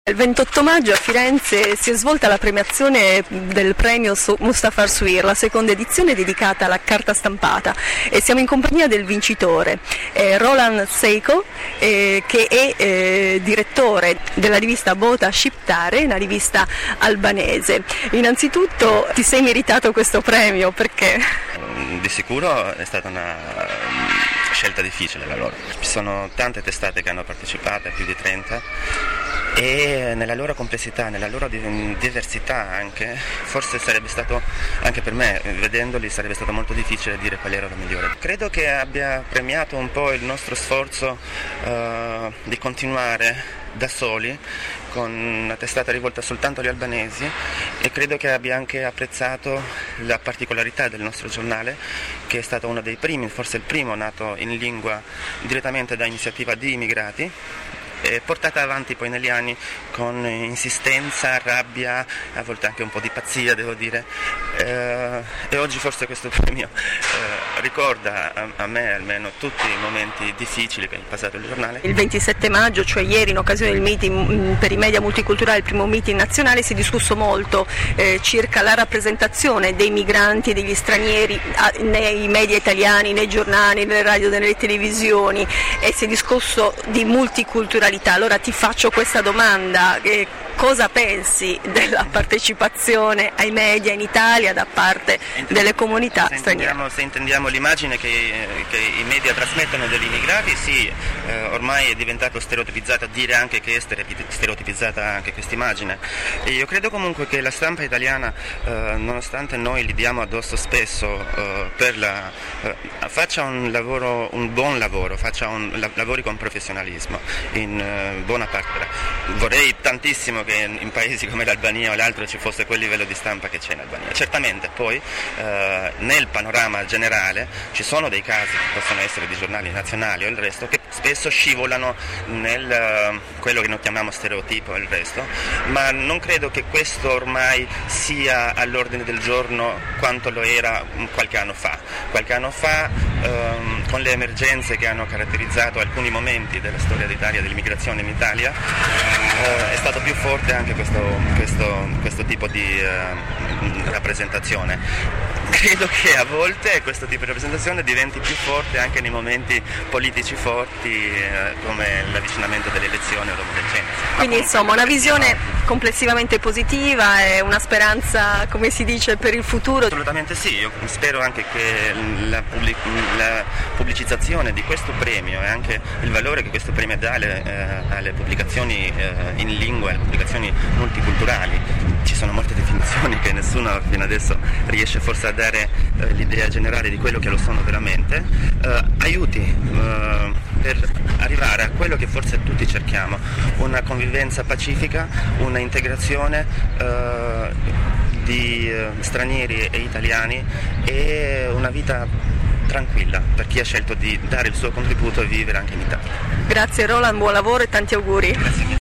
Il 28 maggio a Firenze si è svolta la premiazione del premio Mustafa Arsouir, la seconda edizione dedicata alla carta stampata, e siamo in compagnia del vincitore, Roland Seiko, che è direttore della rivista Bota Shqiptare, una rivista albanese. Innanzitutto ti sei meritato questo premio, perché? Di sicuro è stata una scelta difficile la loro. Ci sono tante testate che hanno partecipato, più di 30, e nella loro complessità, nella loro diversità anche, forse sarebbe stato, anche per me, vedendoli, sarebbe stato molto difficile dire qual era la migliore. Credo che abbia premiato un po' il nostro sforzo di continuare da soli, con una testata rivolta soltanto agli albanesi, e credo che abbia anche apprezzato la particolarità del nostro giornale, che è stato uno dei primi, forse il primo, nato in lingua direttamente da iniziativa di immigrati, portata avanti poi negli anni con insistenza, rabbia, a volte anche un po' di pazzia, devo dire, e oggi forse questo premio ricorda a me almeno tutti i momenti difficili che è passato il giornale. Il 27 maggio, cioè ieri, in occasione del meeting per i media multiculturali, il primo meeting nazionale, si è discusso molto circa la rappresentazione dei migranti e degli stranieri nei media italiani, nei giornali, nelle radio, nelle televisioni, e si è discusso di multiculturalità. Allora ti faccio questa domanda: cosa pensi della partecipazione ai media in Italia da parte delle comunità straniere? Se intendiamo l'immagine che i media trasmettono degli immigrati, sì, ormai è diventato stereotipizzata, dire anche che è stereotipizzata anche questa immagine. E io credo comunque che la stampa italiana, nonostante noi gli diamo addosso spesso, faccia un buon lavoro, lavori con professionalismo in buona parte. Vorrei tantissimo che in paesi come l'Albania o l'altro ci fosse quel livello di stampa che c'è in Albania. Certamente poi nel panorama generale ci sono dei casi che possono essere di giornali nazionali o il resto, che spesso scivolano nel quello che noi chiamiamo stereotipo e il resto, ma non credo che questo ormai sia all'ordine del giorno quanto lo era qualche anno fa. Qualche anno fa, con le emergenze che hanno caratterizzato alcuni momenti della storia d'Italia, dell'immigrazione in Italia, è stato più forte anche questo tipo di rappresentazione. Credo che a volte questo tipo di rappresentazione diventi più forte anche nei momenti politici forti, come l'avvicinamento delle elezioni o roba del genere. Quindi insomma una visione complessivamente positiva e una speranza, come si dice, per il futuro. Assolutamente sì, io spero anche che la pubblicizzazione di questo premio e anche il valore che questo premio dà alle pubblicazioni in lingua, alle pubblicazioni multiculturali. Ci sono molte definizioni che nessuno fino adesso riesce forse a dare l'idea generale di quello che lo sono veramente, aiuti per arrivare a quello che forse tutti cerchiamo: una convivenza pacifica, una integrazione di stranieri e italiani, e una vita tranquilla per chi ha scelto di dare il suo contributo e vivere anche in Italia. Grazie Roland, buon lavoro e tanti auguri. Grazie mille.